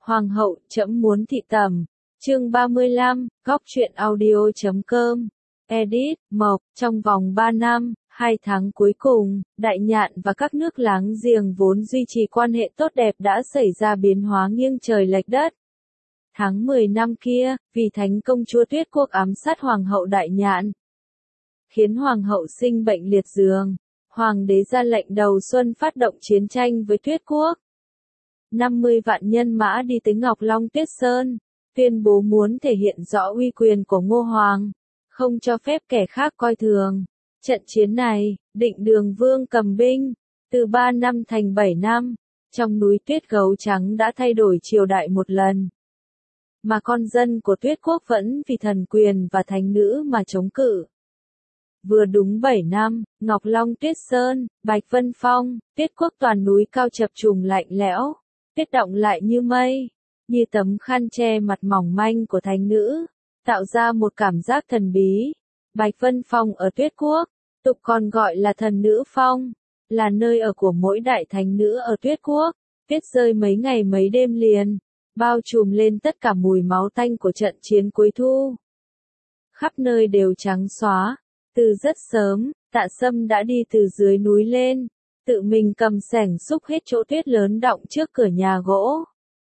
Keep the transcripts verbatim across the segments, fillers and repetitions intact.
Hoàng hậu, trẫm muốn thị tẩm. Chương ba mươi lăm, góc truyện audio chấm com. Edit, Mộc, trong vòng ba năm, hai tháng cuối cùng, Đại Nhạn và các nước láng giềng vốn duy trì quan hệ tốt đẹp đã xảy ra biến hóa nghiêng trời lệch đất. Tháng mười năm kia, vì thánh công chúa Tuyết Quốc ám sát Hoàng hậu Đại Nhạn, khiến Hoàng hậu sinh bệnh liệt giường, Hoàng đế ra lệnh đầu xuân phát động chiến tranh với Tuyết Quốc. năm mươi vạn nhân mã đi tới Ngọc Long Tuyết Sơn, tuyên bố muốn thể hiện rõ uy quyền của Ngô Hoàng, không cho phép kẻ khác coi thường. Trận chiến này, Định Đường Vương cầm binh, từ ba năm thành bảy năm, trong núi Tuyết Gấu Trắng đã thay đổi triều đại một lần. Mà con dân của Tuyết Quốc vẫn vì thần quyền và thánh nữ mà chống cự. Vừa đúng bảy năm, Ngọc Long Tuyết Sơn, Bạch Vân Phong, Tuyết Quốc toàn núi cao chập trùng lạnh lẽo, tuyết đọng lại như mây, như tấm khăn che mặt mỏng manh của thánh nữ, tạo ra một cảm giác thần bí. Bạch Vân Phong ở Tuyết Quốc, tục còn gọi là Thần Nữ Phong, là nơi ở của mỗi đại thánh nữ ở Tuyết Quốc. Tuyết rơi mấy ngày mấy đêm liền, bao trùm lên tất cả mùi máu tanh của trận chiến cuối thu. Khắp nơi đều trắng xóa. Từ rất sớm, Tạ Sâm đã đi từ dưới núi lên, tự mình cầm xẻng xúc hết chỗ tuyết lớn đọng trước cửa nhà gỗ.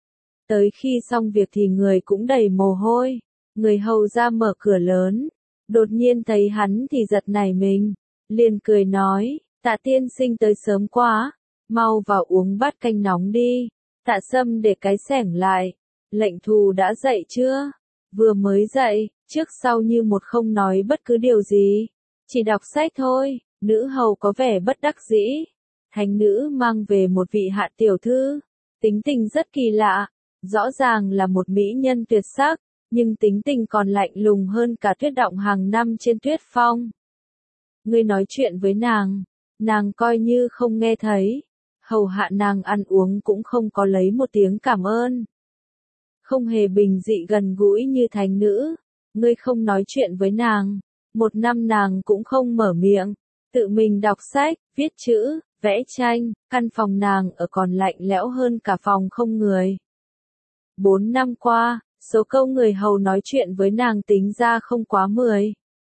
Tới khi xong việc thì người cũng đầy mồ hôi, người hầu ra mở cửa lớn, đột nhiên thấy hắn thì giật nảy mình, liền cười nói, Tạ tiên sinh tới sớm quá, mau vào uống bát canh nóng đi. Tạ Sâm để cái xẻng lại, lệnh thù đã dậy chưa? Vừa mới dậy, trước sau như một không nói bất cứ điều gì, chỉ đọc sách thôi. Nữ hầu có vẻ bất đắc dĩ. Thánh nữ mang về một vị hạ tiểu thư, tính tình rất kỳ lạ, rõ ràng là một mỹ nhân tuyệt sắc, nhưng tính tình còn lạnh lùng hơn cả tuyết đọng hàng năm trên tuyết phong. Ngươi nói chuyện với nàng, nàng coi như không nghe thấy, hầu hạ nàng ăn uống cũng không có lấy một tiếng cảm ơn. Không hề bình dị gần gũi như thánh nữ, ngươi không nói chuyện với nàng, một năm nàng cũng không mở miệng, tự mình đọc sách, viết chữ, vẽ tranh, căn phòng nàng ở còn lạnh lẽo hơn cả phòng không người. Bốn năm qua, số câu người hầu nói chuyện với nàng tính ra không quá mười.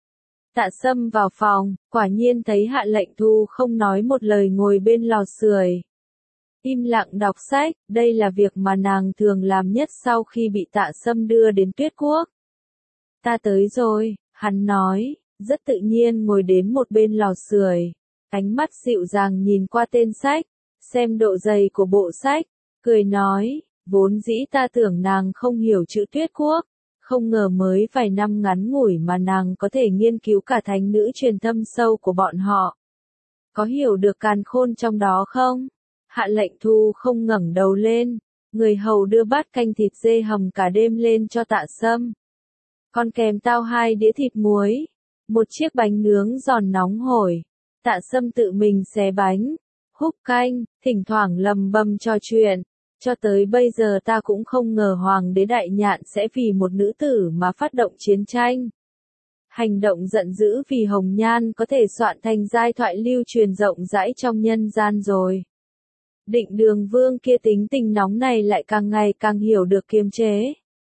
Tạ Sâm vào phòng, quả nhiên thấy Hạ Lệnh Thu không nói một lời ngồi bên lò sưởi, im lặng đọc sách. Đây là việc mà nàng thường làm nhất sau khi bị Tạ Sâm đưa đến Tuyết Quốc. Ta tới rồi, hắn nói, rất tự nhiên ngồi đến một bên lò sưởi, ánh mắt dịu dàng nhìn qua tên sách, xem độ dày của bộ sách, cười nói, vốn dĩ ta tưởng nàng không hiểu chữ Tuyết Quốc, không ngờ mới vài năm ngắn ngủi mà nàng có thể nghiên cứu cả thánh nữ truyền thâm sâu của bọn họ. Có hiểu được càn khôn trong đó không? Hạ Lệnh Thu không ngẩng đầu lên, người hầu đưa bát canh thịt dê hầm cả đêm lên cho Tạ Sâm. Còn kèm tao hai đĩa thịt muối, một chiếc bánh nướng giòn nóng hổi. Tạ Sâm tự mình xé bánh, húp canh, thỉnh thoảng lầm bầm trò chuyện. Cho tới bây giờ ta cũng không ngờ Hoàng đế Đại Nhạn sẽ vì một nữ tử mà phát động chiến tranh. Hành động giận dữ vì hồng nhan có thể soạn thành giai thoại lưu truyền rộng rãi trong nhân gian rồi. Định Đường Vương kia tính tình nóng này lại càng ngày càng hiểu được kiềm chế.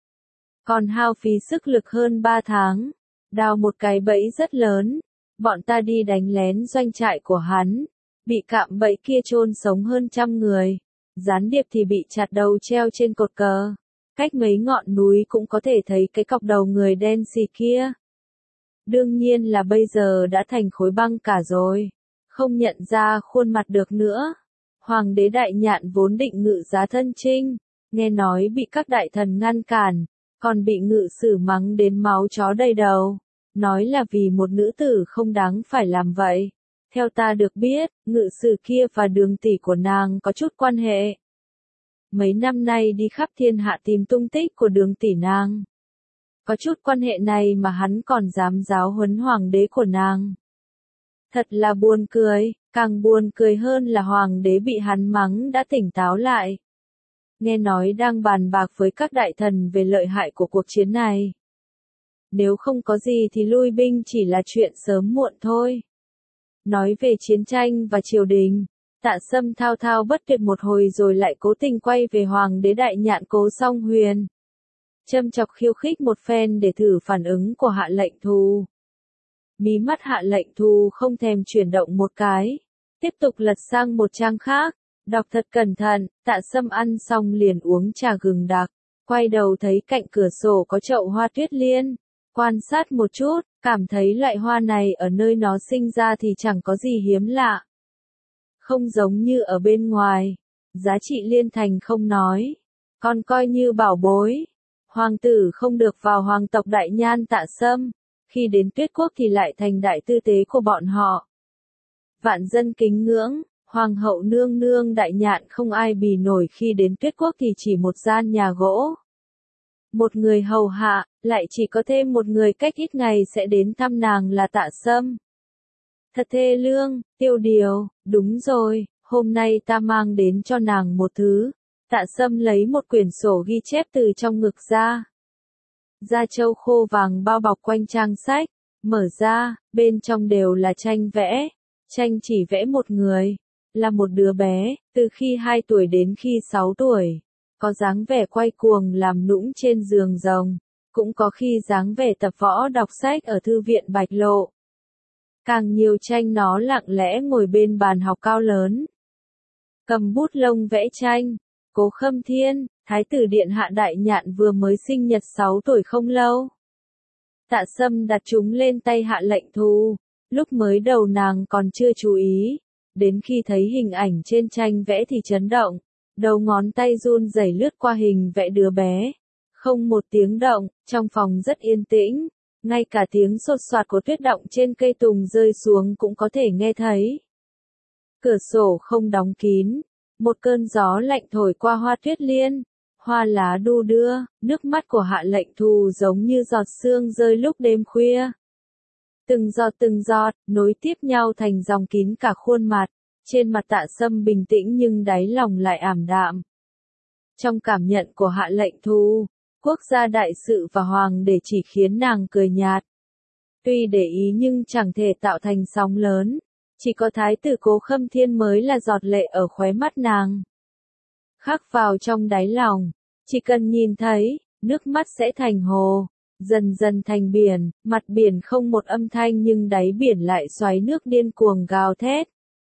Còn hao phí sức lực hơn ba tháng, đào một cái bẫy rất lớn, bọn ta đi đánh lén doanh trại của hắn, bị cạm bẫy kia chôn sống hơn trăm người, gián điệp thì bị chặt đầu treo trên cột cờ, cách mấy ngọn núi cũng có thể thấy cái cọc đầu người đen xì kia. Đương nhiên là bây giờ đã thành khối băng cả rồi, không nhận ra khuôn mặt được nữa. Hoàng đế Đại Nhạn vốn định ngự giá thân chinh, nghe nói bị các đại thần ngăn cản, còn bị ngự sử mắng đến máu chó đầy đầu, nói là vì một nữ tử không đáng phải làm vậy. Theo ta được biết, ngự sử kia và đường tỷ của nàng có chút quan hệ. Mấy năm nay đi khắp thiên hạ tìm tung tích của đường tỷ nàng. Có chút quan hệ này mà hắn còn dám giáo huấn hoàng đế của nàng. Thật là buồn cười, càng buồn cười hơn là hoàng đế bị hắn mắng đã tỉnh táo lại. Nghe nói đang bàn bạc với các đại thần về lợi hại của cuộc chiến này. Nếu không có gì thì lui binh chỉ là chuyện sớm muộn thôi. Nói về chiến tranh và triều đình, Tạ Sâm thao thao bất tuyệt một hồi rồi lại cố tình quay về Hoàng đế Đại Nhạn Cố Song Huyền. Châm chọc khiêu khích một phen để thử phản ứng của Hạ Lệnh Thù. Mí mắt Hạ Lệnh Thù không thèm chuyển động một cái. Tiếp tục lật sang một trang khác. Đọc thật cẩn thận, Tạ Sâm ăn xong liền uống trà gừng đặc. Quay đầu thấy cạnh cửa sổ có chậu hoa tuyết liên. Quan sát một chút, cảm thấy loại hoa này ở nơi nó sinh ra thì chẳng có gì hiếm lạ. Không giống như ở bên ngoài. Giá trị liên thành không nói. Còn coi như bảo bối. Hoàng tử không được vào hoàng tộc Đại Nhan Tạ Sâm. Khi đến Tuyết Quốc thì lại thành đại tư tế của bọn họ. Vạn dân kính ngưỡng. Hoàng hậu nương nương Đại Nhạn không ai bì nổi khi đến Tuyết Quốc thì chỉ một gian nhà gỗ. Một người hầu hạ, lại chỉ có thêm một người cách ít ngày sẽ đến thăm nàng là Tạ Sâm. Thật thê lương, Tiêu Điều, đúng rồi, hôm nay ta mang đến cho nàng một thứ. Tạ Sâm lấy một quyển sổ ghi chép từ trong ngực ra. Da trâu khô vàng bao bọc quanh trang sách, mở ra, bên trong đều là tranh vẽ. Tranh chỉ vẽ một người, là một đứa bé, từ khi hai tuổi đến khi sáu tuổi. Có dáng vẻ quay cuồng làm nũng trên giường rồng, cũng có khi dáng vẻ tập võ đọc sách ở thư viện Bạch Lộ. Càng nhiều tranh nó lặng lẽ ngồi bên bàn học cao lớn. Cầm bút lông vẽ tranh, Cố Khâm Thiên, Thái tử Điện Hạ Đại Nhạn vừa mới sinh nhật sáu tuổi không lâu. Tạ Sâm đặt chúng lên tay Hạ Lệnh Thù, lúc mới đầu nàng còn chưa chú ý, đến khi thấy hình ảnh trên tranh vẽ thì chấn động. Đầu ngón tay run rẩy lướt qua hình vẽ đứa bé. Không một tiếng động, trong phòng rất yên tĩnh. Ngay cả tiếng sột soạt của tuyết động trên cây tùng rơi xuống cũng có thể nghe thấy. Cửa sổ không đóng kín. Một cơn gió lạnh thổi qua hoa tuyết liên. Hoa lá đu đưa, nước mắt của Hạ Lệnh Thù giống như giọt sương rơi lúc đêm khuya. Từng giọt từng giọt, nối tiếp nhau thành dòng kín cả khuôn mặt. Trên mặt Tạ Sâm bình tĩnh nhưng đáy lòng lại ảm đạm. Trong cảm nhận của Hạ Lệnh Thù, quốc gia đại sự và hoàng đế chỉ khiến nàng cười nhạt. Tuy để ý nhưng chẳng thể tạo thành sóng lớn, chỉ có thái tử Cố Khâm Thiên mới là giọt lệ ở khóe mắt nàng. Khắc vào trong đáy lòng, chỉ cần nhìn thấy, nước mắt sẽ thành hồ, dần dần thành biển, mặt biển không một âm thanh nhưng đáy biển lại xoáy nước điên cuồng gào thét.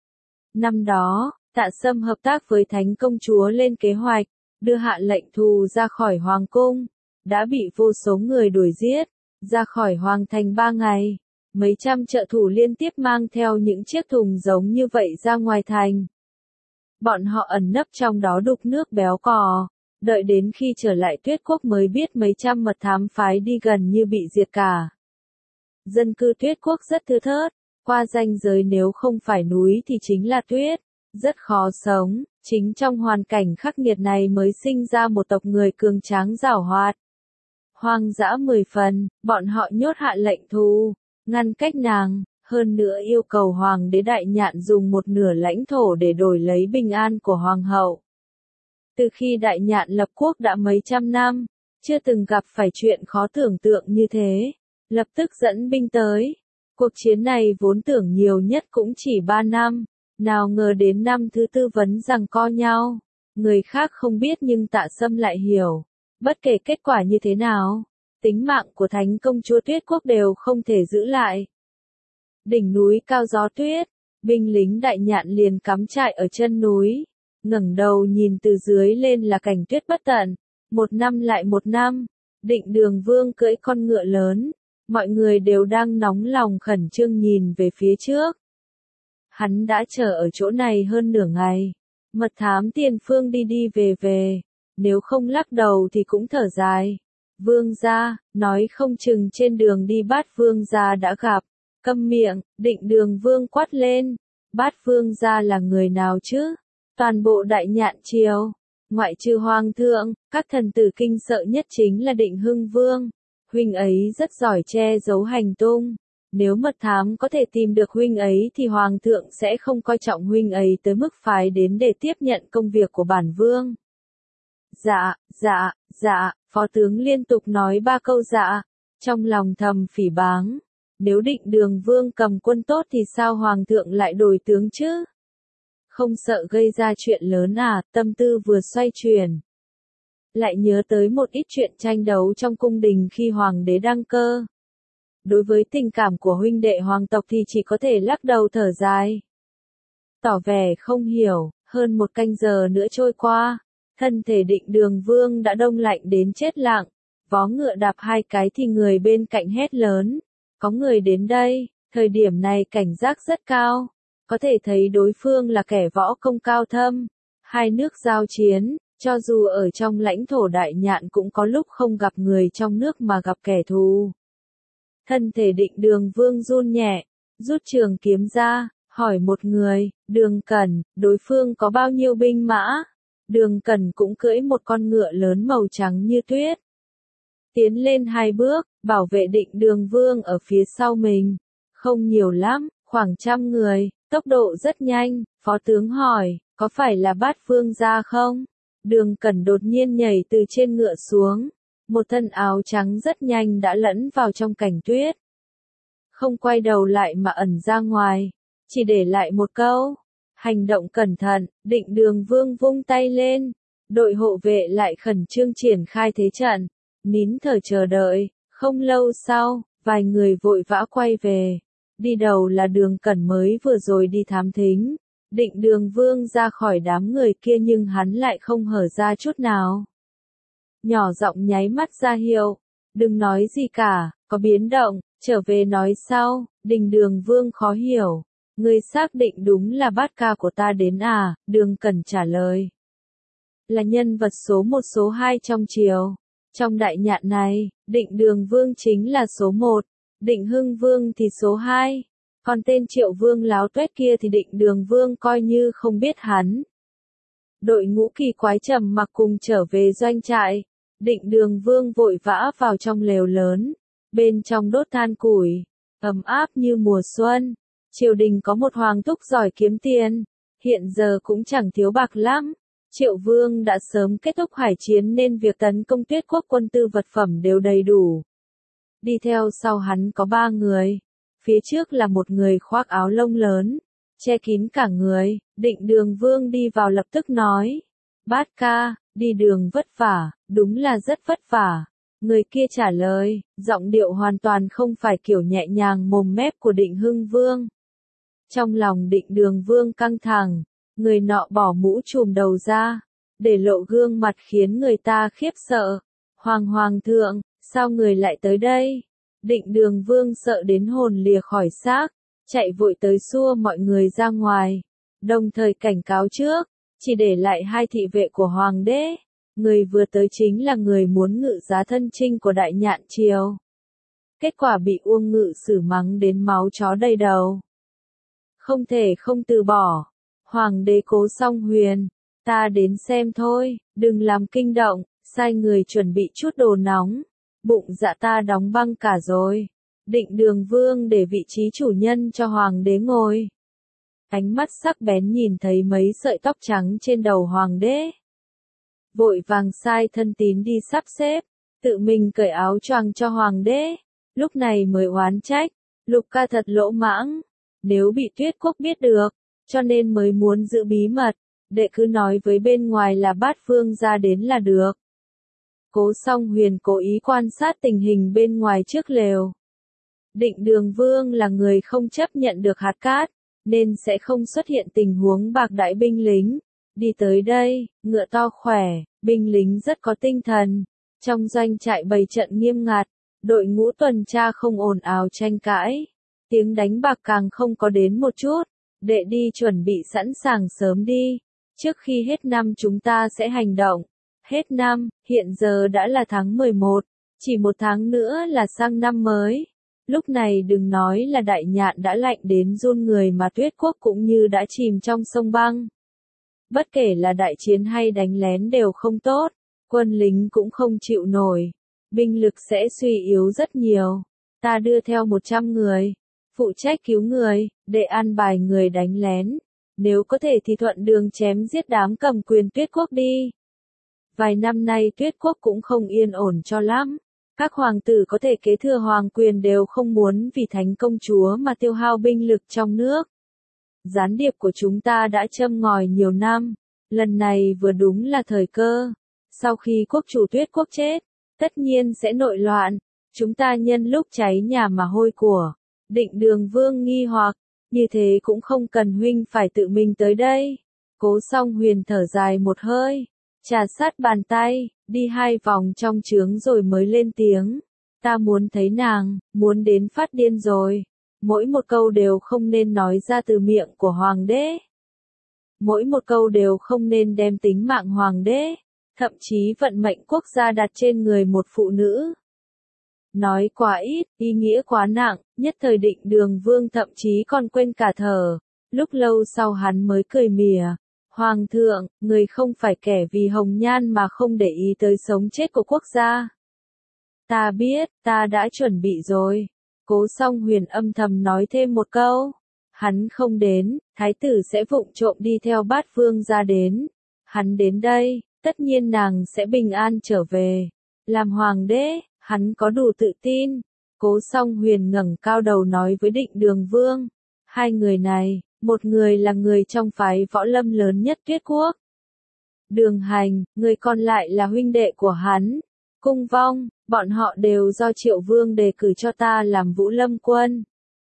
Năm đó, Tạ Sâm hợp tác với Thánh Công Chúa lên kế hoạch, đưa Hạ Lệnh Thù ra khỏi Hoàng Cung, đã bị vô số người đuổi giết, ra khỏi Hoàng Thành ba ngày, mấy trăm trợ thủ liên tiếp mang theo những chiếc thùng giống như vậy ra ngoài thành. Bọn họ ẩn nấp trong đó đục nước béo cò, đợi đến khi trở lại Tuyết Quốc mới biết mấy trăm mật thám phái đi gần như bị diệt cả. Dân cư Tuyết Quốc rất thưa thớt. Qua ranh giới nếu không phải núi thì chính là tuyết, rất khó sống, chính trong hoàn cảnh khắc nghiệt này mới sinh ra một tộc người cường tráng giảo hoạt. Hoang dã mười phần, bọn họ nhốt Hạ Lệnh Thù, ngăn cách nàng, hơn nữa yêu cầu Hoàng đế Đại Nhạn dùng một nửa lãnh thổ để đổi lấy bình an của Hoàng hậu. Từ khi Đại Nhạn lập quốc đã mấy trăm năm, chưa từng gặp phải chuyện khó tưởng tượng như thế, lập tức dẫn binh tới. Cuộc chiến này vốn tưởng nhiều nhất cũng chỉ ba năm, nào ngờ đến năm thứ tư vấn giằng co nhau. Người khác không biết nhưng Tạ Sâm lại hiểu. Bất kể kết quả như thế nào, tính mạng của Thánh Công Chúa Tuyết Quốc đều không thể giữ lại. Đỉnh núi cao gió tuyết, binh lính Đại Nhạn liền cắm trại ở chân núi. Ngẩng đầu nhìn từ dưới lên là cảnh tuyết bất tận. Một năm lại một năm, Định Đường Vương cưỡi con ngựa lớn. Mọi người đều đang nóng lòng khẩn trương nhìn về phía trước. Hắn đã chờ ở chỗ này hơn nửa ngày. Mật thám tiền phương đi đi về về. Nếu không lắc đầu thì cũng thở dài. Vương gia, nói không chừng trên đường đi Bát Vương gia đã gặp. Câm miệng, Định Đường Vương quát lên. Bát Vương gia là người nào chứ? Toàn bộ Đại Nhạn triều, ngoại trừ Hoàng thượng, các thần tử kinh sợ nhất chính là Định Hưng Vương. Huynh ấy rất giỏi che giấu hành tung. Nếu mật thám có thể tìm được huynh ấy thì Hoàng thượng sẽ không coi trọng huynh ấy tới mức phái đến để tiếp nhận công việc của bản vương. Dạ, dạ, dạ, phó tướng liên tục nói ba câu dạ, trong lòng thầm phỉ báng. Nếu Định Đường Vương cầm quân tốt thì sao Hoàng thượng lại đổi tướng chứ? Không sợ gây ra chuyện lớn à, tâm tư vừa xoay chuyển. Lại nhớ tới một ít chuyện tranh đấu trong cung đình khi hoàng đế đăng cơ. Đối với tình cảm của huynh đệ hoàng tộc thì chỉ có thể lắc đầu thở dài. Tỏ vẻ không hiểu, hơn một canh giờ nữa trôi qua, thân thể Định Đường Vương đã đông lạnh đến chết lặng, vó ngựa đạp hai cái thì người bên cạnh hét lớn, có người đến đây, thời điểm này cảnh giác rất cao, có thể thấy đối phương là kẻ võ công cao thâm, hai nước giao chiến, cho dù ở trong lãnh thổ Đại Nhạn cũng có lúc không gặp người trong nước mà gặp kẻ thù. Thân thể Định Đường Vương run nhẹ, rút trường kiếm ra, hỏi một người, Đường Cẩn, đối phương có bao nhiêu binh mã? Đường Cẩn cũng cưỡi một con ngựa lớn màu trắng như tuyết. Tiến lên hai bước, bảo vệ Định Đường Vương ở phía sau mình. Không nhiều lắm, khoảng trăm người, tốc độ rất nhanh, phó tướng hỏi, có phải là Bát Vương gia không? Đường Cẩn đột nhiên nhảy từ trên ngựa xuống. Một thân áo trắng rất nhanh đã lẫn vào trong cảnh tuyết. Không quay đầu lại mà ẩn ra ngoài, chỉ để lại một câu. Hành động cẩn thận, Định Đường Vương vung tay lên. Đội hộ vệ lại khẩn trương triển khai thế trận. Nín thở chờ đợi, không lâu sau, vài người vội vã quay về. Đi đầu là Đường Cẩn mới vừa rồi đi thám thính. Định Đường Vương ra khỏi đám người kia nhưng hắn lại không hở ra chút nào. Nhỏ giọng nháy mắt ra hiệu, đừng nói gì cả, có biến động, trở về nói sau. Định Đường Vương khó hiểu, ngươi xác định đúng là bát ca của ta đến à? Đường Cẩn trả lời, là nhân vật số một số hai trong triều. Trong Đại Nhạn này, Định Đường Vương chính là số một, Định Hưng Vương thì số hai, còn tên Triệu Vương láo tuét kia thì Định Đường Vương coi như không biết hắn. Đội ngũ kỳ quái trầm mặc cùng trở về doanh trại. Định Đường Vương vội vã vào trong lều lớn, bên trong đốt than củi, ấm áp như mùa xuân. Triều đình có một hoàng thúc giỏi kiếm tiền, hiện giờ cũng chẳng thiếu bạc lắm. Triệu Vương đã sớm kết thúc hải chiến nên việc tấn công Tuyết Quốc quân tư vật phẩm đều đầy đủ. Đi theo sau hắn có ba người, phía trước là một người khoác áo lông lớn, che kín cả người. Định Đường Vương đi vào lập tức nói, Bát ca, đi đường vất vả, đúng là rất vất vả. Người kia trả lời, giọng điệu hoàn toàn không phải kiểu nhẹ nhàng mồm mép của Định Hưng Vương. Trong lòng Định Đường Vương căng thẳng, người nọ bỏ mũ trùm đầu ra, để lộ gương mặt khiến người ta khiếp sợ. Hoàng hoàng thượng, sao người lại tới đây? Định Đường Vương sợ đến hồn lìa khỏi xác, chạy vội tới xua mọi người ra ngoài, đồng thời cảnh cáo trước, chỉ để lại hai thị vệ của hoàng đế. Người vừa tới chính là người muốn ngự giá thân chinh của Đại Nhạn triều. Kết quả bị Uông Ngự Sử mắng đến máu chó đầy đầu. Không thể không từ bỏ. Hoàng đế Cố Song Huyền, ta đến xem thôi, đừng làm kinh động, sai người chuẩn bị chút đồ nóng. Bụng dạ ta đóng băng cả rồi. Định Đường Vương để vị trí chủ nhân cho hoàng đế ngồi. Ánh mắt sắc bén nhìn thấy mấy sợi tóc trắng trên đầu hoàng đế. Vội vàng sai thân tín đi sắp xếp, tự mình cởi áo choàng cho hoàng đế. Lúc này mới oán trách, Lục ca thật lỗ mãng. Nếu bị Tuyết Quốc biết được, cho nên mới muốn giữ bí mật, đệ cứ nói với bên ngoài là Bát Vương ra đến là được. Cố Song Huyền cố ý quan sát tình hình bên ngoài trước lều. Định Đường Vương là người không chấp nhận được hạt cát, nên sẽ không xuất hiện tình huống bạc đãi binh lính. Đi tới đây, ngựa to khỏe, binh lính rất có tinh thần. Trong doanh trại bày trận nghiêm ngặt, đội ngũ tuần tra không ồn ào tranh cãi. Tiếng đánh bạc càng không có đến một chút. Đệ đi chuẩn bị sẵn sàng sớm đi. Trước khi hết năm chúng ta sẽ hành động. Hết năm, hiện giờ đã là tháng mười một, chỉ một tháng nữa là sang năm mới. Lúc này đừng nói là Đại Nhạn đã lạnh đến run người mà Tuyết Quốc cũng như đã chìm trong sông băng. Bất kể là đại chiến hay đánh lén đều không tốt, quân lính cũng không chịu nổi, binh lực sẽ suy yếu rất nhiều. Ta đưa theo một trăm người, phụ trách cứu người, để an bài người đánh lén. Nếu có thể thì thuận đường chém giết đám cầm quyền Tuyết Quốc đi. Vài năm nay Tuyết Quốc cũng không yên ổn cho lắm. Các hoàng tử có thể kế thừa hoàng quyền đều không muốn vì thánh công chúa mà tiêu hao binh lực trong nước. gián điệp của chúng ta đã châm ngòi nhiều năm, lần này vừa đúng là thời cơ. Sau khi quốc chủ Tuyết quốc chết, tất nhiên sẽ nội loạn, chúng ta nhân lúc cháy nhà mà hôi của. Định Đường Vương nghi hoặc, như thế cũng không cần huynh phải tự mình tới đây. Cố Song Huyền thở dài một hơi, trà sát bàn tay, đi hai vòng trong trướng rồi mới lên tiếng. Ta muốn thấy nàng, muốn đến phát điên rồi. Mỗi một câu đều không nên nói ra từ miệng của hoàng đế. Mỗi một câu đều không nên đem tính mạng hoàng đế, thậm chí vận mệnh quốc gia đặt trên người một phụ nữ. Nói quá ít, ý nghĩa quá nặng, nhất thời Định Đường Vương thậm chí còn quên cả thở. Lúc lâu sau hắn mới cười mỉa. Hoàng thượng, người không phải kẻ vì hồng nhan mà không để ý tới sống chết của quốc gia. Ta biết, ta đã chuẩn bị rồi. Cố Song Huyền âm thầm nói thêm một câu. Hắn không đến, thái tử sẽ vụng trộm đi theo Bát Vương ra đến. Hắn đến đây, tất nhiên nàng sẽ bình an trở về. Làm hoàng đế, hắn có đủ tự tin. Cố Song Huyền ngẩng cao đầu nói với Định Đường Vương. Hai người này, một người là người trong phái võ lâm lớn nhất Tuyết quốc. Đường Hành, người còn lại là huynh đệ của hắn. Cung Vong, bọn họ đều do Triệu Vương đề cử cho ta làm Vũ Lâm quân.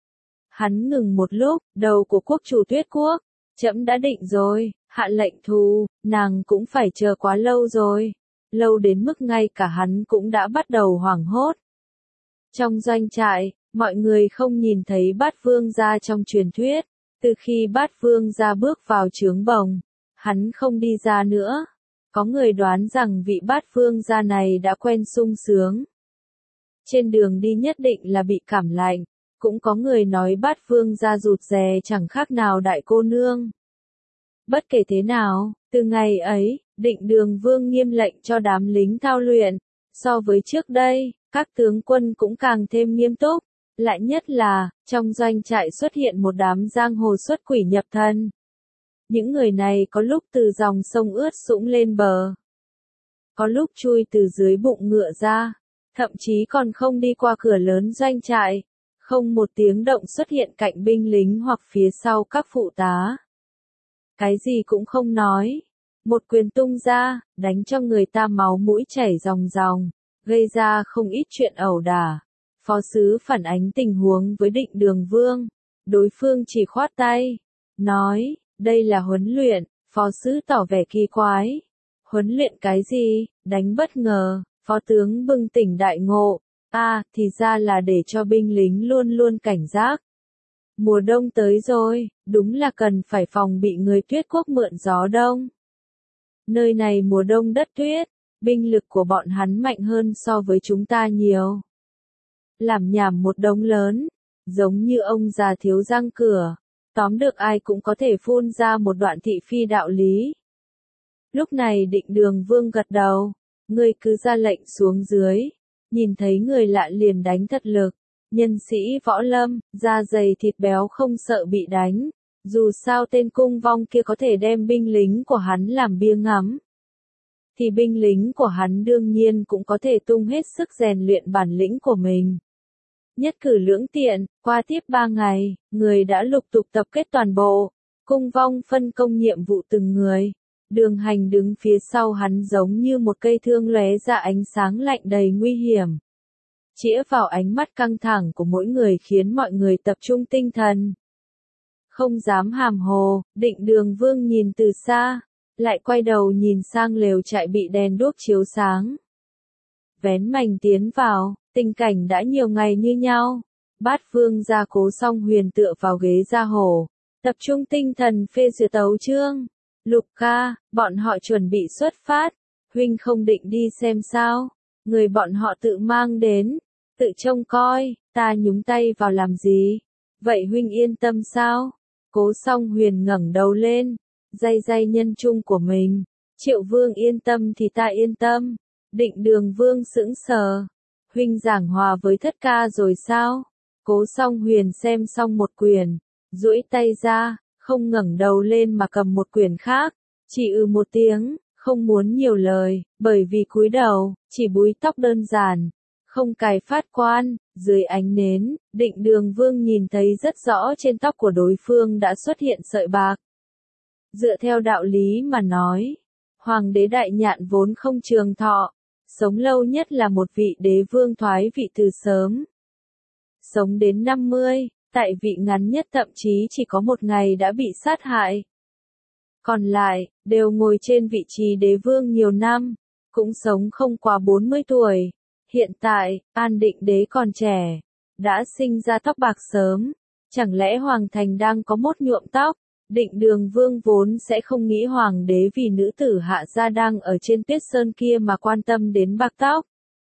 Hắn ngừng một lúc, đầu của quốc chủ Tuyết quốc. Trẫm đã định rồi, hạ lệnh thù, nàng cũng phải chờ quá lâu rồi. Lâu đến mức ngay cả hắn cũng đã bắt đầu hoảng hốt. Trong doanh trại, mọi người không nhìn thấy Bát Vương gia trong truyền thuyết. Từ khi Bát Vương gia bước vào trướng bồng, hắn không đi ra nữa. Có người đoán rằng vị Bát Vương gia này đã quen sung sướng. Trên đường đi nhất định là bị cảm lạnh. Cũng có người nói Bát Vương gia rụt rè chẳng khác nào đại cô nương. Bất kể thế nào, từ ngày ấy, Định Đường Vương nghiêm lệnh cho đám lính thao luyện. So với trước đây, các tướng quân cũng càng thêm nghiêm túc. Lại nhất là, trong doanh trại xuất hiện một đám giang hồ xuất quỷ nhập thần. Những người này có lúc từ dòng sông ướt sũng lên bờ. Có lúc chui từ dưới bụng ngựa ra. Thậm chí còn không đi qua cửa lớn doanh trại. Không một tiếng động xuất hiện cạnh binh lính hoặc phía sau các phụ tá. Cái gì cũng không nói. Một quyền tung ra, đánh cho người ta máu mũi chảy ròng ròng. Gây ra không ít chuyện ẩu đả. Phó sứ phản ánh tình huống với Định Đường Vương. Đối phương chỉ khoát tay. Nói, đây là huấn luyện. Phó sứ tỏ vẻ kỳ quái. Huấn luyện cái gì? Đánh bất ngờ. Phó tướng bừng tỉnh đại ngộ. À, thì ra là để cho binh lính luôn luôn cảnh giác. Mùa đông tới rồi, đúng là cần phải phòng bị người Tuyết quốc mượn gió đông. Nơi này mùa đông đất tuyết, binh lực của bọn hắn mạnh hơn so với chúng ta nhiều. Làm nhảm một đống lớn, giống như ông già thiếu răng cửa, tóm được ai cũng có thể phun ra một đoạn thị phi đạo lý. Lúc này Định Đường Vương gật đầu, người cứ ra lệnh xuống dưới, nhìn thấy người lạ liền đánh thật lực, nhân sĩ võ lâm, da dày thịt béo không sợ bị đánh, dù sao tên Cung Vong kia có thể đem binh lính của hắn làm bia ngắm. Thì binh lính của hắn đương nhiên cũng có thể tung hết sức rèn luyện bản lĩnh của mình. Nhất cử lưỡng tiện, qua tiếp ba ngày, người đã lục tục tập kết toàn bộ. Cung Vong phân công nhiệm vụ từng người. Đường Hành đứng phía sau hắn giống như một cây thương lóe ra ánh sáng lạnh đầy nguy hiểm. Chĩa vào ánh mắt căng thẳng của mỗi người khiến mọi người tập trung tinh thần. Không dám hàm hồ, Định Đường Vương nhìn từ xa, lại quay đầu nhìn sang lều trại bị đèn đuốc chiếu sáng. Vén mành tiến vào, tình cảnh đã nhiều ngày như nhau. Bát Vương gia Cố Song Huyền tựa vào ghế gia hổ, tập trung tinh thần phê duyệt tấu chương. Lục ca, bọn họ chuẩn bị xuất phát, huynh không định đi xem sao? Người bọn họ tự mang đến, tự trông coi, ta nhúng tay vào làm gì? Vậy huynh yên tâm sao? Cố Song Huyền ngẩng đầu lên, day day nhân trung của mình. Triệu Vương yên tâm thì ta yên tâm. Định Đường Vương sững sờ. Huynh giảng hòa với thất ca rồi sao? Cố Song Huyền xem xong một quyển, duỗi tay ra, không ngẩng đầu lên mà cầm một quyển khác, chỉ ừ một tiếng, không muốn nhiều lời, bởi vì cúi đầu, chỉ búi tóc đơn giản, không cài phát quan, dưới ánh nến, Định Đường Vương nhìn thấy rất rõ trên tóc của đối phương đã xuất hiện sợi bạc. Dựa theo đạo lý mà nói, Hoàng đế Đại Nhạn vốn không trường thọ, sống lâu nhất là một vị đế vương thoái vị từ sớm. Sống đến năm mươi, tại vị ngắn nhất thậm chí chỉ có một ngày đã bị sát hại. Còn lại, đều ngồi trên vị trí đế vương nhiều năm, cũng sống không quá bốn mươi tuổi. Hiện tại, An Định đế còn trẻ, đã sinh ra tóc bạc sớm, chẳng lẽ Hoàng thành đang có mốt nhuộm tóc? Định Đường Vương vốn sẽ không nghĩ Hoàng đế vì nữ tử Hạ gia đang ở trên Tuyết Sơn kia mà quan tâm đến bạc tóc.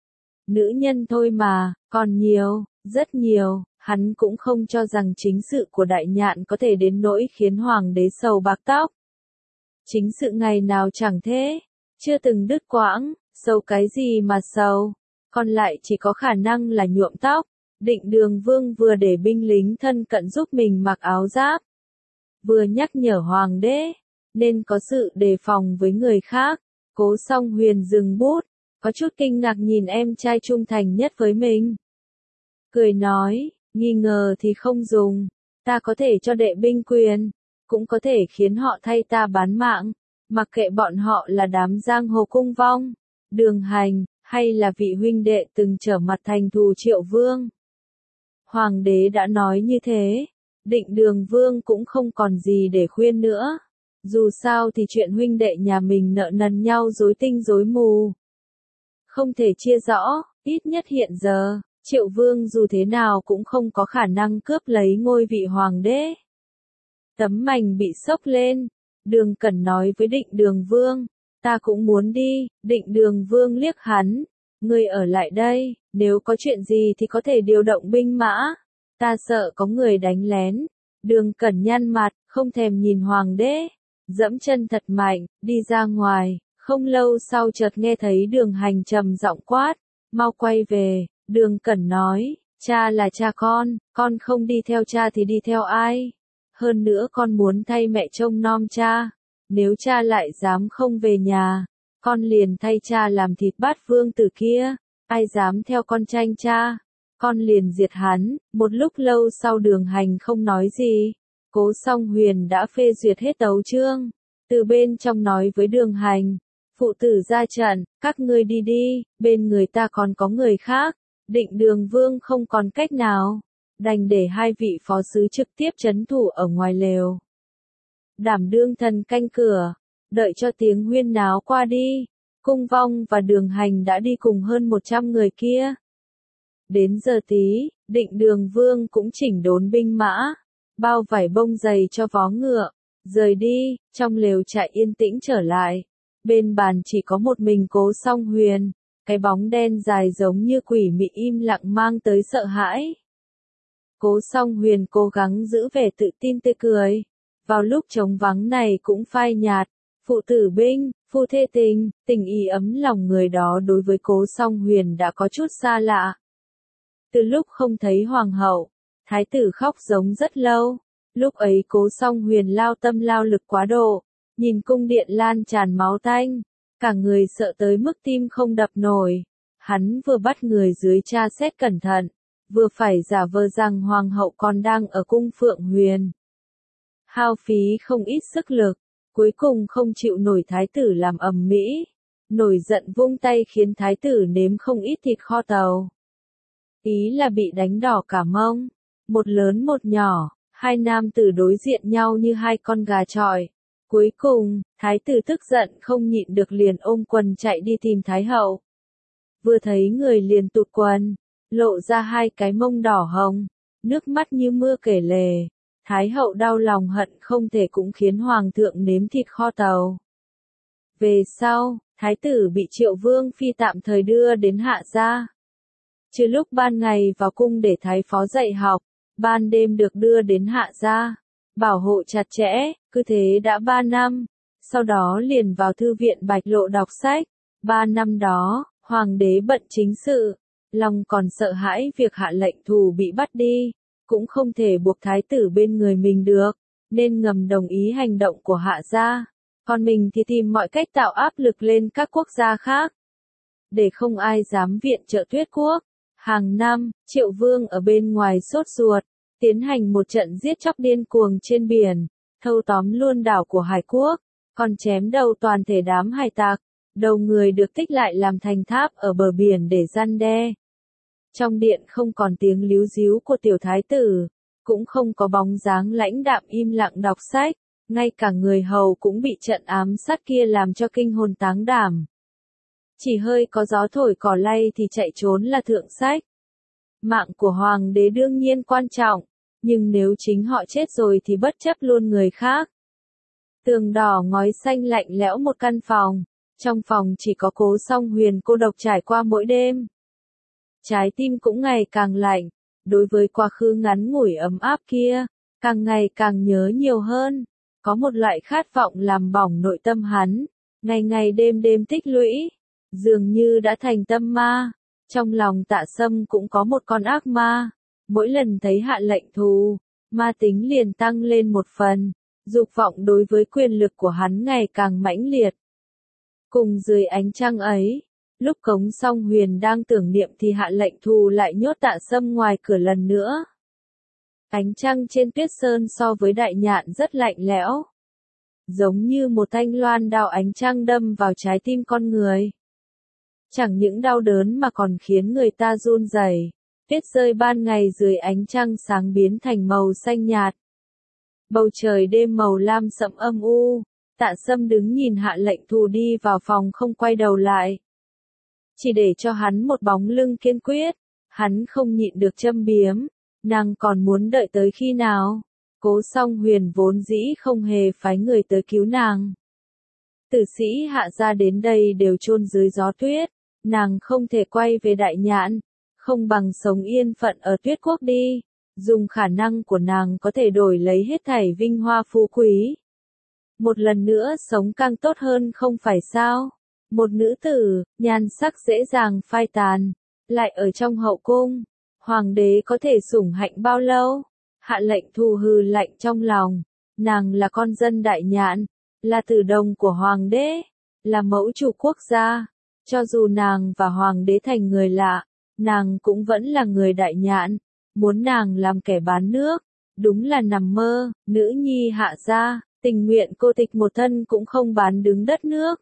Nữ nhân thôi mà, còn nhiều, rất nhiều, hắn cũng không cho rằng chính sự của Đại Nhạn có thể đến nỗi khiến Hoàng đế sầu bạc tóc. Chính sự ngày nào chẳng thế, chưa từng đứt quãng, sầu cái gì mà sầu, còn lại chỉ có khả năng là nhuộm tóc. Định Đường Vương vừa để binh lính thân cận giúp mình mặc áo giáp, vừa nhắc nhở Hoàng đế, nên có sự đề phòng với người khác. Cố Song Huyền dừng bút, có chút kinh ngạc nhìn em trai trung thành nhất với mình. Cười nói, nghi ngờ thì không dùng, ta có thể cho đệ binh quyền, cũng có thể khiến họ thay ta bán mạng, mặc kệ bọn họ là đám giang hồ cung vong, Đường Hành, hay là vị huynh đệ từng trở mặt thành thù Triệu Vương. Hoàng đế đã nói như thế, Định Đường Vương cũng không còn gì để khuyên nữa. Dù sao thì chuyện huynh đệ nhà mình nợ nần nhau rối tinh rối mù, không thể chia rõ, ít nhất hiện giờ, Triệu Vương dù thế nào cũng không có khả năng cướp lấy ngôi vị hoàng đế. Tấm mành bị xốc lên, Đường Cẩn nói với Định Đường Vương, ta cũng muốn đi. Định Đường Vương liếc hắn, ngươi ở lại đây, nếu có chuyện gì thì có thể điều động binh mã, ta sợ có người đánh lén. Đường Cẩn nhăn mặt, không thèm nhìn hoàng đế, dẫm chân thật mạnh, đi ra ngoài. Không lâu sau chợt nghe thấy Đường Hành trầm giọng quát, mau quay về. Đường Cẩn nói, cha là cha con, con không đi theo cha thì đi theo ai? Hơn nữa con muốn thay mẹ trông nom cha, nếu cha lại dám không về nhà, con liền thay cha làm thịt bát vương tử kia, ai dám theo con tranh cha, con liền diệt hắn. Một lúc lâu sau Đường Hành không nói gì, Cố Song Huyền đã phê duyệt hết tấu chương, từ bên trong nói với Đường Hành, phụ tử ra trận, các ngươi đi đi, bên người ta còn có người khác. Định Đường Vương không còn cách nào, đành để hai vị phó sứ trực tiếp trấn thủ ở ngoài lều, đảm đương thần canh cửa, đợi cho tiếng huyên náo qua đi. Cung Vong và Đường Hành đã đi cùng hơn một trăm người kia. Đến giờ tí, Định Đường Vương cũng chỉnh đốn binh mã, bao vải bông dày cho vó ngựa, rời đi. Trong lều trại yên tĩnh trở lại, bên bàn chỉ có một mình Cố Song Huyền, cái bóng đen dài giống như quỷ mị im lặng mang tới sợ hãi. Cố Song Huyền cố gắng giữ vẻ tự tin tươi cười, vào lúc trống vắng này cũng phai nhạt. Phụ tử binh, phu thê tình, tình ý ấm lòng người đó đối với Cố Song Huyền đã có chút xa lạ. Từ lúc không thấy hoàng hậu, thái tử khóc giống rất lâu. Lúc ấy Cố Song Huyền lao tâm lao lực quá độ, nhìn cung điện lan tràn máu tanh, cả người sợ tới mức tim không đập nổi. Hắn vừa bắt người dưới tra xét cẩn thận, vừa phải giả vờ rằng hoàng hậu còn đang ở cung Phượng Huyền. Hao phí không ít sức lực, cuối cùng không chịu nổi thái tử làm ầm mỹ, nổi giận vung tay khiến thái tử nếm không ít thịt kho tàu. Ý là bị đánh đỏ cả mông, một lớn một nhỏ, hai nam tử đối diện nhau như hai con gà chọi. Cuối cùng, thái tử tức giận không nhịn được liền ôm quần chạy đi tìm thái hậu. Vừa thấy người liền tụt quần, lộ ra hai cái mông đỏ hồng, nước mắt như mưa kể lể. Thái hậu đau lòng hận không thể cũng khiến hoàng thượng nếm thịt kho tàu. Về sau, thái tử bị Triệu Vương phi tạm thời đưa đến Hạ gia. Trừ lúc ban ngày vào cung để thái phó dạy học, ban đêm được đưa đến Hạ gia, bảo hộ chặt chẽ. Cứ thế đã ba năm, sau đó liền vào thư viện Bạch Lộ đọc sách. Ba năm đó, hoàng đế bận chính sự, lòng còn sợ hãi việc hạ lệnh thù bị bắt đi, cũng không thể buộc thái tử bên người mình được, nên ngầm đồng ý hành động của Hạ gia, còn mình thì tìm mọi cách tạo áp lực lên các quốc gia khác, để không ai dám viện trợ Tuyết quốc. Hàng năm, Triệu Vương ở bên ngoài sốt ruột, tiến hành một trận giết chóc điên cuồng trên biển, thâu tóm luôn đảo của Hải Quốc, còn chém đầu toàn thể đám hải tặc, đầu người được tích lại làm thành tháp ở bờ biển để răn đe. Trong điện không còn tiếng líu ríu của tiểu thái tử, cũng không có bóng dáng lãnh đạm im lặng đọc sách, ngay cả người hầu cũng bị trận ám sát kia làm cho kinh hồn táng đảm. Chỉ hơi có gió thổi cỏ lay thì chạy trốn là thượng sách. Mạng của hoàng đế đương nhiên quan trọng, nhưng nếu chính họ chết rồi thì bất chấp luôn người khác. Tường đỏ ngói xanh lạnh lẽo một căn phòng, trong phòng chỉ có Cố Song Huyền cô độc trải qua mỗi đêm. Trái tim cũng ngày càng lạnh, đối với quá khứ ngắn ngủi ấm áp kia, càng ngày càng nhớ nhiều hơn, có một loại khát vọng làm bỏng nội tâm hắn, ngày ngày đêm đêm tích lũy, dường như đã thành tâm ma. Trong lòng Tạ Sâm cũng có một con ác ma, mỗi lần thấy hạ lệnh thù, ma tính liền tăng lên một phần, dục vọng đối với quyền lực của hắn ngày càng mãnh liệt. Cùng dưới ánh trăng ấy, lúc Cống Song Huyền đang tưởng niệm thì hạ lệnh thù lại nhốt Tạ Sâm ngoài cửa lần nữa. Ánh trăng trên tuyết sơn so với đại nhạn rất lạnh lẽo, giống như một thanh loan đao ánh trăng đâm vào trái tim con người. Chẳng những đau đớn mà còn khiến người ta run rẩy. Tuyết rơi ban ngày dưới ánh trăng sáng biến thành màu xanh nhạt. Bầu trời đêm màu lam sẫm âm u, Tạ Sâm đứng nhìn hạ lệnh thù đi vào phòng không quay đầu lại. Chỉ để cho hắn một bóng lưng kiên quyết, hắn không nhịn được châm biếm, nàng còn muốn đợi tới khi nào? Cố Song Huyền vốn dĩ không hề phái người tới cứu nàng. Tử sĩ hạ gia đến đây đều chôn dưới gió tuyết, nàng không thể quay về đại nhạn, không bằng sống yên phận ở tuyết quốc đi, dùng khả năng của nàng có thể đổi lấy hết thảy vinh hoa phú quý. Một lần nữa sống càng tốt hơn không phải sao? Một nữ tử, nhan sắc dễ dàng phai tàn, lại ở trong hậu cung, hoàng đế có thể sủng hạnh bao lâu? Hạ lệnh thù hừ lạnh trong lòng, nàng là con dân đại nhạn, là tử đồng của hoàng đế, là mẫu chủ quốc gia, cho dù nàng và hoàng đế thành người lạ, nàng cũng vẫn là người đại nhạn, muốn nàng làm kẻ bán nước, đúng là nằm mơ. Nữ nhi hạ gia, tình nguyện cô tịch một thân cũng không bán đứng đất nước,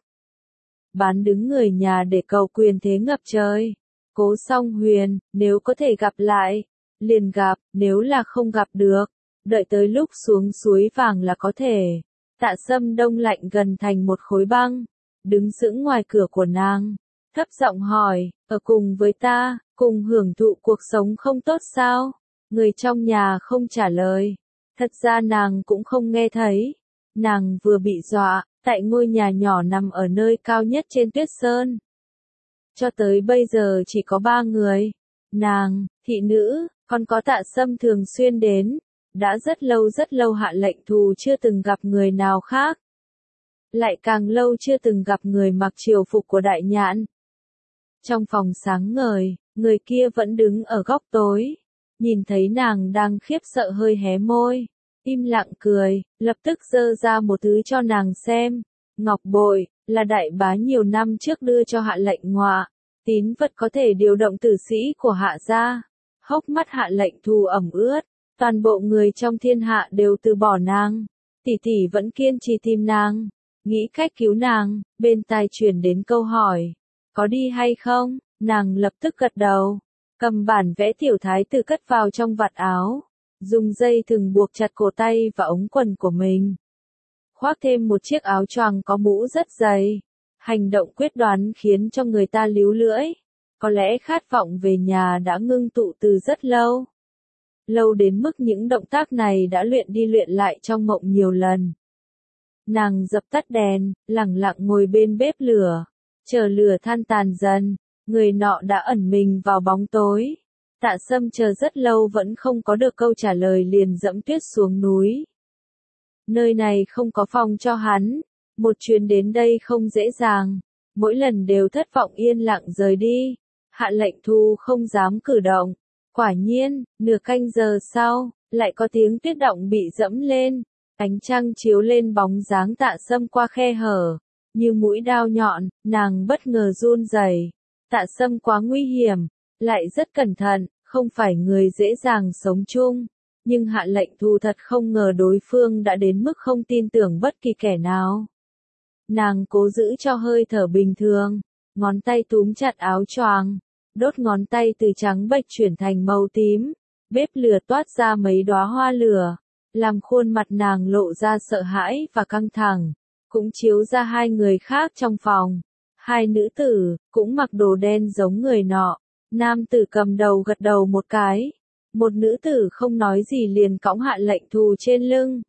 bán đứng người nhà để cầu quyền thế ngập trời. Cố Song Huyền, nếu có thể gặp lại, liền gặp, nếu là không gặp được, đợi tới lúc xuống suối vàng là có thể. Tạ Sâm đông lạnh gần thành một khối băng, đứng sững ngoài cửa của nàng, thấp giọng hỏi, ở cùng với ta, cùng hưởng thụ cuộc sống không tốt sao? Người trong nhà không trả lời, thật ra nàng cũng không nghe thấy, nàng vừa bị dọa, tại ngôi nhà nhỏ nằm ở nơi cao nhất trên tuyết sơn. Cho tới bây giờ chỉ có ba người, nàng, thị nữ, còn có Tạ Sâm thường xuyên đến, đã rất lâu rất lâu hạ lệnh thù chưa từng gặp người nào khác. Lại càng lâu chưa từng gặp người mặc triều phục của đại nhạn. Trong phòng sáng ngời, người kia vẫn đứng ở góc tối, nhìn thấy nàng đang khiếp sợ hơi hé môi, im lặng cười, lập tức giơ ra một thứ cho nàng xem, ngọc bội, là đại bá nhiều năm trước đưa cho hạ lệnh ngọa, tín vật có thể điều động tử sĩ của hạ gia. Hốc mắt hạ lệnh thù ẩm ướt, toàn bộ người trong thiên hạ đều từ bỏ nàng, tỷ tỷ vẫn kiên trì tìm nàng, nghĩ cách cứu nàng. Bên tai truyền đến câu hỏi, có đi hay không? Nàng lập tức gật đầu, cầm bản vẽ tiểu thái tử cất vào trong vạt áo, dùng dây thừng buộc chặt cổ tay và ống quần của mình, khoác thêm một chiếc áo choàng có mũ rất dày. Hành động quyết đoán khiến cho người ta líu lưỡi, có lẽ khát vọng về nhà đã ngưng tụ từ rất lâu. Lâu đến mức những động tác này đã luyện đi luyện lại trong mộng nhiều lần. Nàng dập tắt đèn, lẳng lặng ngồi bên bếp lửa, chờ lửa than tàn dần, người nọ đã ẩn mình vào bóng tối. Tạ Sâm chờ rất lâu vẫn không có được câu trả lời liền dẫm tuyết xuống núi. Nơi này không có phòng cho hắn, một chuyến đến đây không dễ dàng, mỗi lần đều thất vọng yên lặng rời đi. Hạ lệnh thù không dám cử động. Quả nhiên, nửa canh giờ sau, lại có tiếng tuyết động bị dẫm lên, ánh trăng chiếu lên bóng dáng Tạ Sâm qua khe hở, như mũi đao nhọn, nàng bất ngờ run rẩy. Tạ Sâm quá nguy hiểm, lại rất cẩn thận, không phải người dễ dàng sống chung. Nhưng Hạ Lệnh Thu thật không ngờ đối phương đã đến mức không tin tưởng bất kỳ kẻ nào. Nàng cố giữ cho hơi thở bình thường, ngón tay túm chặt áo choàng, đốt ngón tay từ trắng bệch chuyển thành màu tím, bếp lửa toát ra mấy đóa hoa lửa, làm khuôn mặt nàng lộ ra sợ hãi và căng thẳng, cũng chiếu ra hai người khác trong phòng. Hai nữ tử, cũng mặc đồ đen giống người nọ, nam tử cầm đầu gật đầu một cái, một nữ tử không nói gì liền cõng Hạ Lệnh Thu trên lưng.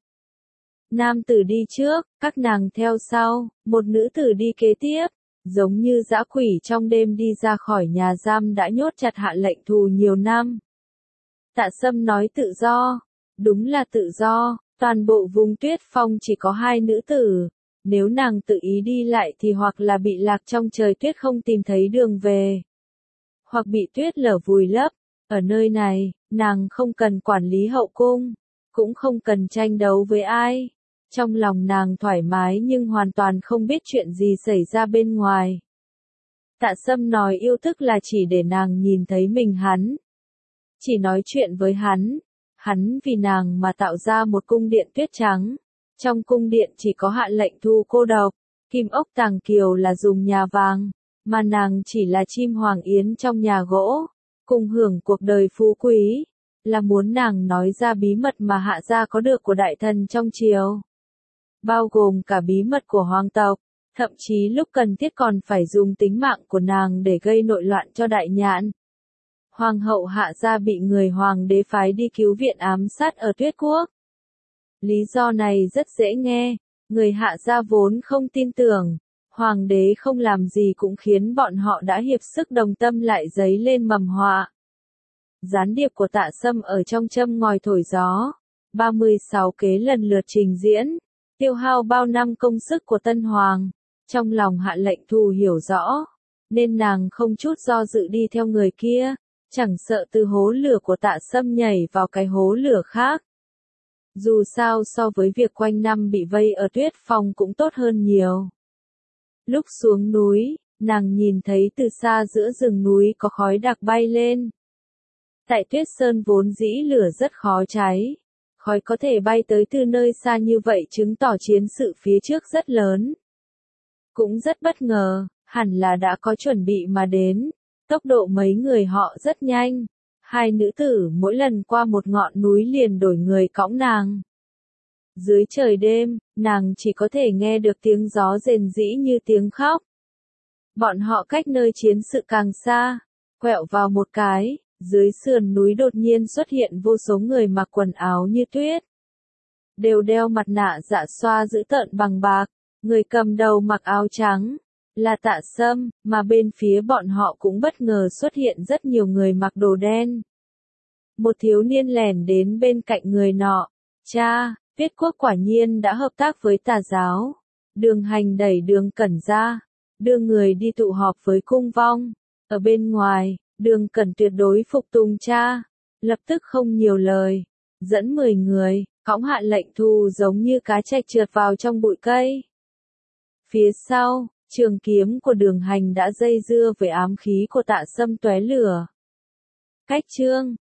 Nam tử đi trước, các nàng theo sau, một nữ tử đi kế tiếp, giống như dã quỷ trong đêm đi ra khỏi nhà giam đã nhốt chặt Hạ Lệnh Thu nhiều năm. Tạ Sâm nói tự do, đúng là tự do, toàn bộ vùng Tuyết Phong chỉ có hai nữ tử, nếu nàng tự ý đi lại thì hoặc là bị lạc trong trời tuyết không tìm thấy đường về, hoặc bị tuyết lở vùi lấp. Ở nơi này, nàng không cần quản lý hậu cung, cũng không cần tranh đấu với ai. Trong lòng nàng thoải mái nhưng hoàn toàn không biết chuyện gì xảy ra bên ngoài. Tạ Sâm nói yêu thức là chỉ để nàng nhìn thấy mình hắn. Chỉ nói chuyện với hắn. Hắn vì nàng mà tạo ra một cung điện tuyết trắng. Trong cung điện chỉ có Hạ Lệnh Thu cô độc. Kim ốc tàng kiều là dùng nhà vàng. Mà nàng chỉ là chim hoàng yến trong nhà gỗ. Cùng hưởng cuộc đời phú quý. Là muốn nàng nói ra bí mật mà Hạ gia có được của đại thần trong triều. Bao gồm cả bí mật của hoàng tộc, thậm chí lúc cần thiết còn phải dùng tính mạng của nàng để gây nội loạn cho đại nhạn. Hoàng hậu Hạ gia bị người hoàng đế phái đi cứu viện ám sát ở Tuyết Quốc. Lý do này rất dễ nghe, người Hạ gia vốn không tin tưởng, hoàng đế không làm gì cũng khiến bọn họ đã hiệp sức đồng tâm lại dấy lên mầm họa. Gián điệp của Tạ Sâm ở trong châm ngòi thổi gió, ba mươi sáu kế lần lượt trình diễn. Tiêu hao bao năm công sức của Tân Hoàng, trong lòng Hạ Lệnh Thu hiểu rõ, nên nàng không chút do dự đi theo người kia, chẳng sợ từ hố lửa của Tạ Sâm nhảy vào cái hố lửa khác. Dù sao so với việc quanh năm bị vây ở Tuyết Phong cũng tốt hơn nhiều. Lúc xuống núi, nàng nhìn thấy từ xa giữa rừng núi có khói đặc bay lên. Tại Tuyết Sơn vốn dĩ lửa rất khó cháy. Khói có thể bay tới từ nơi xa như vậy chứng tỏ chiến sự phía trước rất lớn. Cũng rất bất ngờ, hẳn là đã có chuẩn bị mà đến. Tốc độ mấy người họ rất nhanh. Hai nữ tử mỗi lần qua một ngọn núi liền đổi người cõng nàng. Dưới trời đêm, nàng chỉ có thể nghe được tiếng gió rền rĩ như tiếng khóc. Bọn họ cách nơi chiến sự càng xa, quẹo vào một cái. Dưới sườn núi đột nhiên xuất hiện vô số người mặc quần áo như tuyết. Đều đeo mặt nạ dạ xoa dữ tợn bằng bạc, người cầm đầu mặc áo trắng, là Tạ Sâm, mà bên phía bọn họ cũng bất ngờ xuất hiện rất nhiều người mặc đồ đen. Một thiếu niên lẻn đến bên cạnh người nọ, cha, Tuyết Quốc quả nhiên đã hợp tác với Tà giáo. Đường Hành đẩy Đường Cẩn ra, đưa người đi tụ họp với cung vong, ở bên ngoài. Đường Cẩn tuyệt đối phục tùng cha, lập tức không nhiều lời, dẫn mười người, cõng Hạ Lệnh Thu giống như cá trạch trượt vào trong bụi cây. Phía sau, trường kiếm của Đường Hành đã dây dưa với ám khí của Tạ Sâm tóe lửa. Cách chương